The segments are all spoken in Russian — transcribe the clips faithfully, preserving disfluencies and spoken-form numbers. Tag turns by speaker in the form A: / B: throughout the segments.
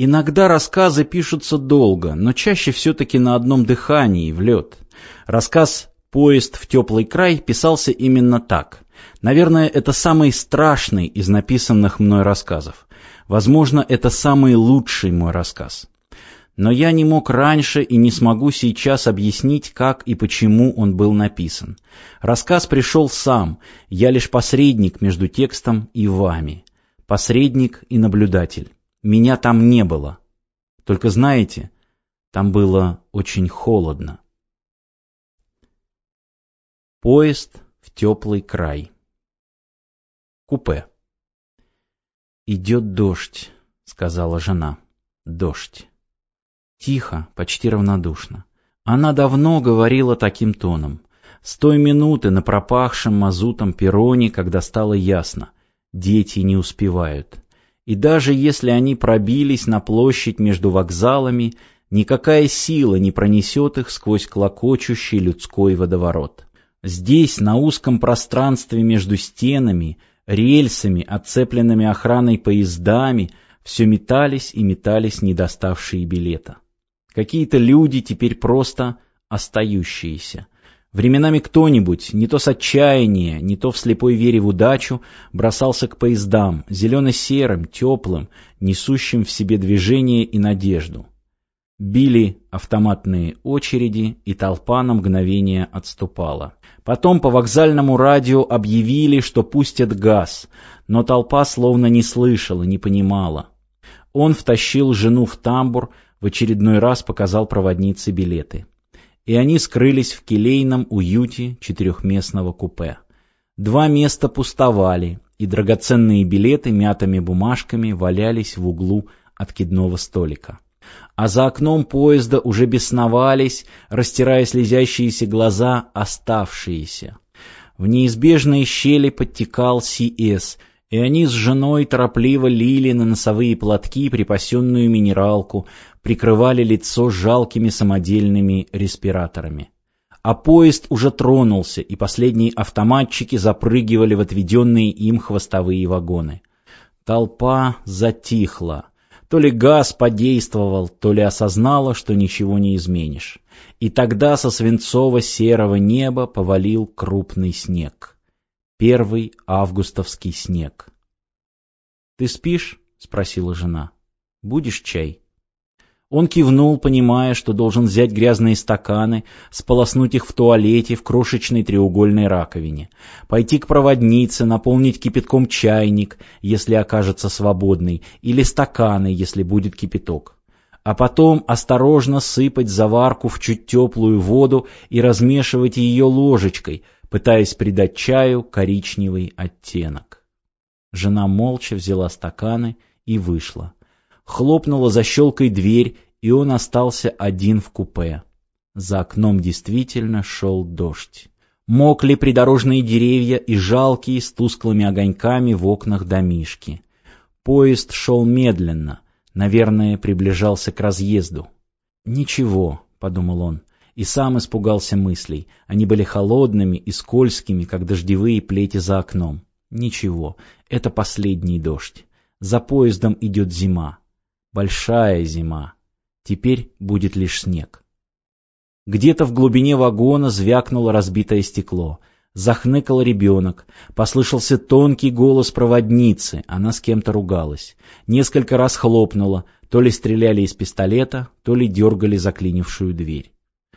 A: Иногда рассказы пишутся долго, но чаще все-таки на одном дыхании, в лед. Рассказ «Поезд в теплый край» писался именно так. Наверное, это самый страшный из написанных мной рассказов. Возможно, это самый лучший мой рассказ. Но я не мог раньше и не смогу сейчас объяснить, как и почему он был написан. Рассказ пришел сам, я лишь посредник между текстом и вами. Посредник и наблюдатель. Меня там не было. Только знаете, там было очень холодно. Поезд в теплый край. Купе. «Идет дождь», — сказала жена. «Дождь». Тихо, почти равнодушно. Она давно говорила таким тоном. С той минуты на пропахшем мазутом перроне, когда стало ясно, дети не успевают. И даже если они пробились на площадь между вокзалами, никакая сила не пронесет их сквозь клокочущий людской водоворот. Здесь, на узком пространстве между стенами, рельсами, отцепленными охраной поездами, все метались и метались недоставшие билета. Какие-то люди теперь просто остающиеся. Временами кто-нибудь, не то с отчаяния, не то в слепой вере в удачу, бросался к поездам, зелено-серым, теплым, несущим в себе движение и надежду. Били автоматные очереди, и толпа на мгновение отступала. Потом по вокзальному радио объявили, что пустят газ, но толпа словно не слышала, не понимала. Он втащил жену в тамбур, в очередной раз показал проводнице билеты. И они скрылись в келейном уюте четырехместного купе. Два места пустовали, и драгоценные билеты мятыми бумажками валялись в углу откидного столика. А за окном поезда уже бесновались, растирая слезящиеся глаза, оставшиеся. В неизбежные щели подтекал Си Эс, и они с женой торопливо лили на носовые платки припасенную минералку, прикрывали лицо жалкими самодельными респираторами. А поезд уже тронулся, и последние автоматчики запрыгивали в отведенные им хвостовые вагоны. Толпа затихла. То ли газ подействовал, то ли осознала, что ничего не изменишь. И тогда со свинцово-серого неба повалил крупный снег. Первый августовский снег. «Ты спишь?» — спросила жена. «Будешь чай?» Он кивнул, понимая, что должен взять грязные стаканы, сполоснуть их в туалете в крошечной треугольной раковине, пойти к проводнице, наполнить кипятком чайник, если окажется свободный, или стаканы, если будет кипяток. А потом осторожно сыпать заварку в чуть теплую воду и размешивать ее ложечкой, пытаясь придать чаю коричневый оттенок. Жена молча взяла стаканы и вышла. Хлопнула защелкой дверь, и он остался один в купе. За окном действительно шел дождь. Мокли придорожные деревья и жалкие с тусклыми огоньками в окнах домишки. Поезд шел медленно, наверное, приближался к разъезду. «Ничего», — подумал он, и сам испугался мыслей. Они были холодными и скользкими, как дождевые плети за окном. «Ничего, это последний дождь. За поездом идет зима. Большая зима. Теперь будет лишь снег». Где-то в глубине вагона звякнуло разбитое стекло. Захныкал ребенок. Послышался тонкий голос проводницы. Она с кем-то ругалась. Несколько раз хлопнула. То ли стреляли из пистолета, то ли дергали заклинившую дверь.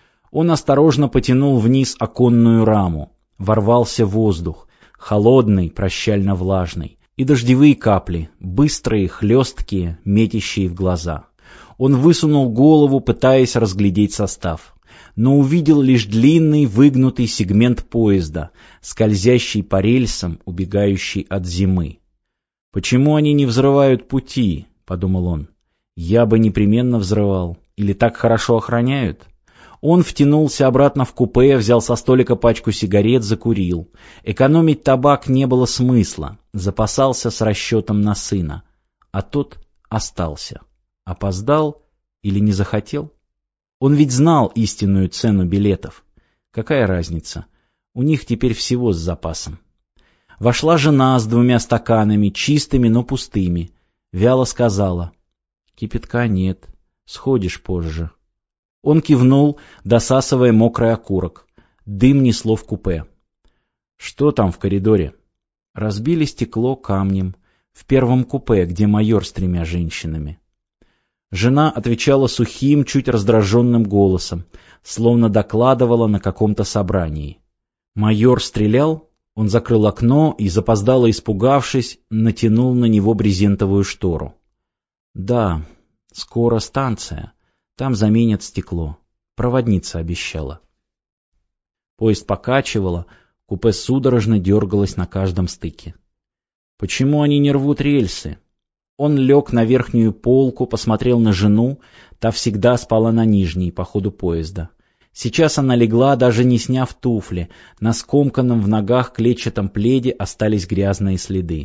A: Он осторожно потянул вниз оконную раму. Ворвался воздух. Холодный, прощально-влажный. И дождевые капли, быстрые, хлесткие, метящие в глаза. Он высунул голову, пытаясь разглядеть состав, но увидел лишь длинный выгнутый сегмент поезда, скользящий по рельсам, убегающий от зимы. «Почему они не взрывают пути?» — подумал он. «Я бы непременно взрывал. Или так хорошо охраняют?» Он втянулся обратно в купе, взял со столика пачку сигарет, закурил. Экономить табак не было смысла, запасался с расчетом на сына. А тот остался. Опоздал или не захотел? Он ведь знал истинную цену билетов. Какая разница? У них теперь всего с запасом. Вошла жена с двумя стаканами, чистыми, но пустыми. Вяло сказала: Кипятка нет. Сходишь позже. Он кивнул, досасывая мокрый окурок. Дым несло в купе. Что там в коридоре? Разбили стекло камнем. В первом купе, где майор с тремя женщинами. Жена отвечала сухим, чуть раздраженным голосом, словно докладывала на каком-то собрании. Майор стрелял, он закрыл окно и, запоздало испугавшись, натянул на него брезентовую штору. Да, скоро станция, там заменят стекло. Проводница обещала. Поезд покачивало, купе судорожно дергалось на каждом стыке. Почему они не рвут рельсы? Он лег на верхнюю полку, посмотрел на жену, та всегда спала на нижней по ходу поезда. Сейчас она легла, даже не сняв туфли, на скомканном в ногах клетчатом пледе остались грязные следы.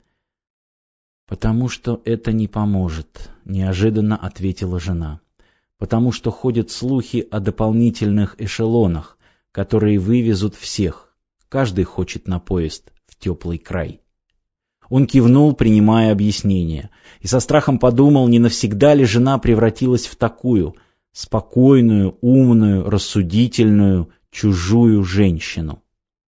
A: «Потому что это не поможет», — неожиданно ответила жена. «Потому что ходят слухи о дополнительных эшелонах, которые вывезут всех. Каждый хочет на поезд в теплый край». Он кивнул, принимая объяснение, и со страхом подумал, не навсегда ли жена превратилась в такую спокойную, умную, рассудительную, чужую женщину.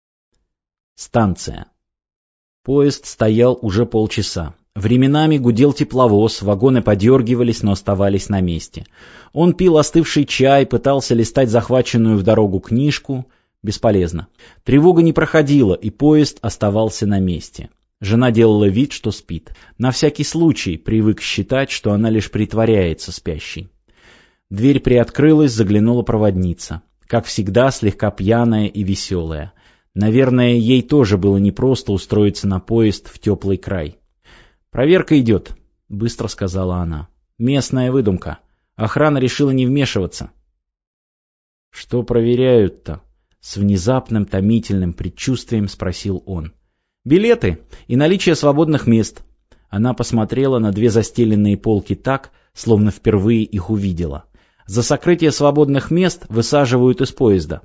A: Станция. Поезд стоял уже полчаса. Временами гудел тепловоз, вагоны подергивались, но оставались на месте. Он пил остывший чай, пытался листать захваченную в дорогу книжку. Бесполезно. Тревога не проходила, и поезд оставался на месте. Жена делала вид, что спит. На всякий случай привык считать, что она лишь притворяется спящей. Дверь приоткрылась, заглянула проводница. Как всегда, слегка пьяная и веселая. Наверное, ей тоже было непросто устроиться на поезд в теплый край. «Проверка идет», — быстро сказала она. «Местная выдумка. Охрана решила не вмешиваться». «Что проверяют-то?» — с внезапным томительным предчувствием спросил он. «Билеты и наличие свободных мест». Она посмотрела на две застеленные полки так, словно впервые их увидела. «За сокрытие свободных мест высаживают из поезда».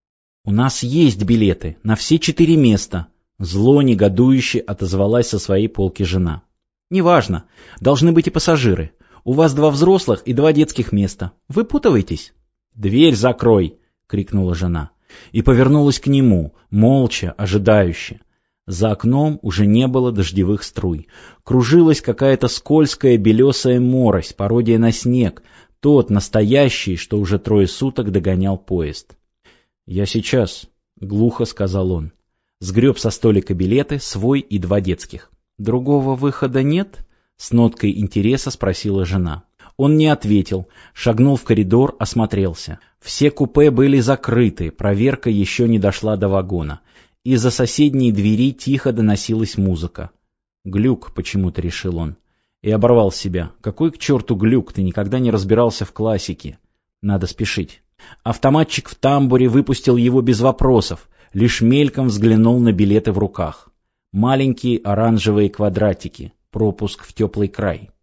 A: «У нас есть билеты на все четыре места», — зло негодующе отозвалась со своей полки жена. «Неважно. Должны быть и пассажиры. У вас два взрослых и два детских места. Выпутывайтесь». «Дверь закрой!» — крикнула жена. И повернулась к нему, молча, ожидающе. За окном уже не было дождевых струй. Кружилась какая-то скользкая белесая морось, пародия на снег, тот настоящий, что уже трое суток догонял поезд. «Я сейчас», — глухо сказал он. Сгреб со столика билеты, свой и два детских. «Другого выхода нет?» — с ноткой интереса спросила жена. Он не ответил, шагнул в коридор, осмотрелся. Все купе были закрыты, проверка еще не дошла до вагона. Из-за соседней двери тихо доносилась музыка. «Глюк», — почему-то решил он. И оборвал себя. «Какой к черту глюк, ты никогда не разбирался в классике. Надо спешить». Автоматчик в тамбуре выпустил его без вопросов, лишь мельком взглянул на билеты в руках. Маленькие оранжевые квадратики, пропуск в теплый край.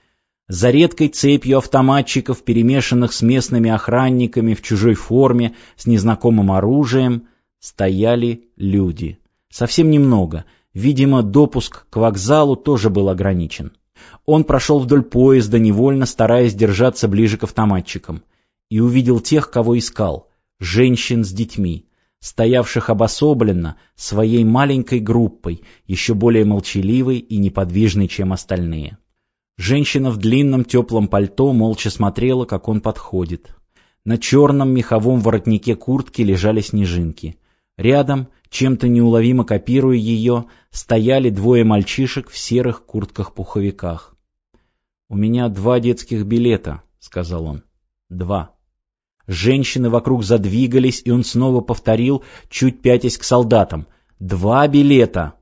A: За редкой цепью автоматчиков, перемешанных с местными охранниками в чужой форме, с незнакомым оружием, стояли люди. Совсем немного. Видимо, допуск к вокзалу тоже был ограничен. Он прошел вдоль поезда, невольно стараясь держаться ближе к автоматчикам, и увидел тех, кого искал, женщин с детьми, стоявших обособленно своей маленькой группой, еще более молчаливой и неподвижной, чем остальные. Женщина в длинном теплом пальто молча смотрела, как он подходит. На черном меховом воротнике куртки лежали снежинки. Рядом, чем-то неуловимо копируя ее, стояли двое мальчишек в серых куртках-пуховиках. «У меня два детских билета», — сказал он. «Два». Женщины вокруг задвигались, и он снова повторил, чуть пятясь к солдатам. «Два билета!»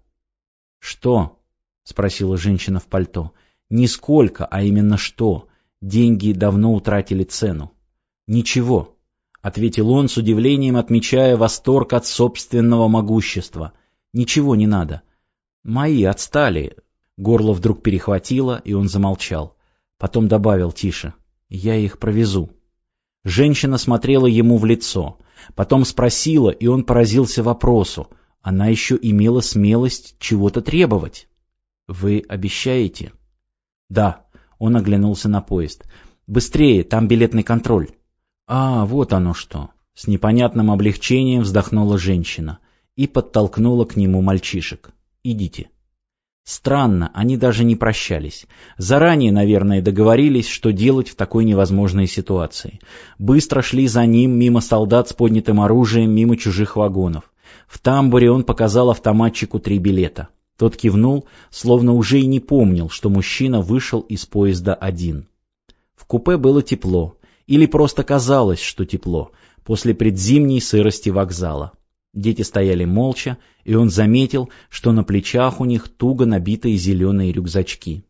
A: «Что?» — спросила женщина в пальто. «Не сколько, а именно что. Деньги давно утратили цену». «Ничего», — ответил он с удивлением, отмечая восторг от собственного могущества. «Ничего не надо». «Мои отстали». Горло вдруг перехватило, и он замолчал. Потом добавил тише. «Я их провезу». Женщина смотрела ему в лицо. Потом спросила, и он поразился вопросу. Она еще имела смелость чего-то требовать. «Вы обещаете?» «Да». Он оглянулся на поезд. «Быстрее, там билетный контроль». «А, вот оно что!» С непонятным облегчением вздохнула женщина и подтолкнула к нему мальчишек. «Идите». Странно, они даже не прощались. Заранее, наверное, договорились, что делать в такой невозможной ситуации. Быстро шли за ним, мимо солдат с поднятым оружием, мимо чужих вагонов. В тамбуре он показал автоматчику три билета. Тот кивнул, словно уже и не помнил, что мужчина вышел из поезда один. В купе было тепло, или просто казалось, что тепло, после предзимней сырости вокзала. Дети стояли молча, и он заметил, что на плечах у них туго набитые зеленые рюкзачки.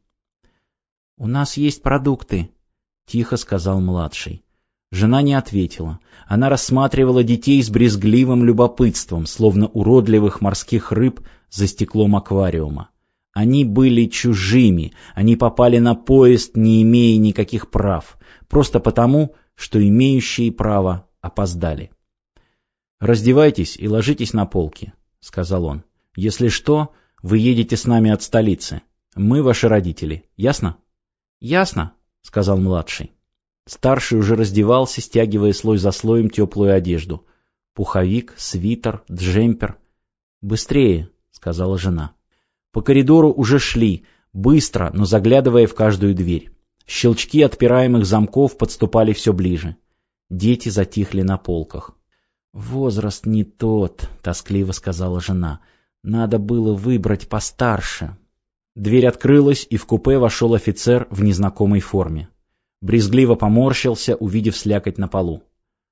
A: «У нас есть продукты», — тихо сказал младший. Жена не ответила. Она рассматривала детей с брезгливым любопытством, словно уродливых морских рыб за стеклом аквариума. Они были чужими, они попали на поезд, не имея никаких прав, просто потому, что имеющие право опоздали. «Раздевайтесь и ложитесь на полки», — сказал он. «Если что, вы едете с нами от столицы. Мы ваши родители. Ясно?» «Ясно», — сказал младший. Старший уже раздевался, стягивая слой за слоем теплую одежду. Пуховик, свитер, джемпер. «Быстрее», — сказала жена. По коридору уже шли, быстро, но заглядывая в каждую дверь. Щелчки отпираемых замков подступали все ближе. Дети затихли на полках. «Возраст не тот», — тоскливо сказала жена. «Надо было выбрать постарше». Дверь открылась, и в купе вошел офицер в незнакомой форме. Брезгливо поморщился, увидев слякоть на полу.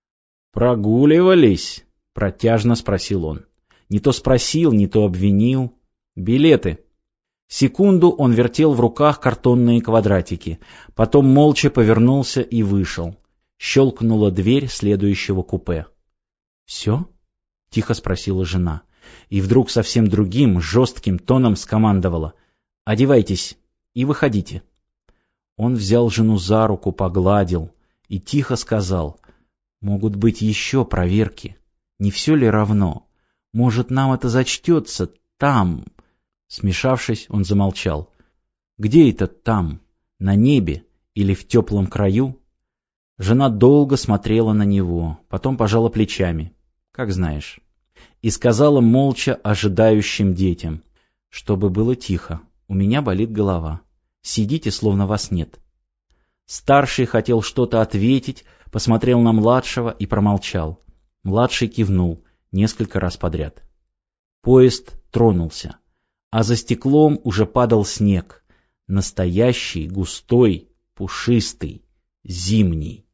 A: «Прогуливались?» — протяжно спросил он. Не то спросил, не то обвинил. «Билеты». Секунду он вертел в руках картонные квадратики, потом молча повернулся и вышел. Щелкнула дверь следующего купе. «Все?» — тихо спросила жена. И вдруг совсем другим, жестким тоном скомандовала. «Одевайтесь и выходите». Он взял жену за руку, погладил и тихо сказал. «Могут быть еще проверки. Не все ли равно? Может, нам это зачтется там...» Смешавшись, он замолчал. «Где это там? На небе или в теплом краю?» Жена долго смотрела на него, потом пожала плечами. «Как знаешь». И сказала молча ожидающим детям. «Чтобы было тихо, у меня болит голова. Сидите, словно вас нет». Старший хотел что-то ответить, посмотрел на младшего и промолчал. Младший кивнул несколько раз подряд. Поезд тронулся, а за стеклом уже падал снег. Настоящий, густой, пушистый, зимний.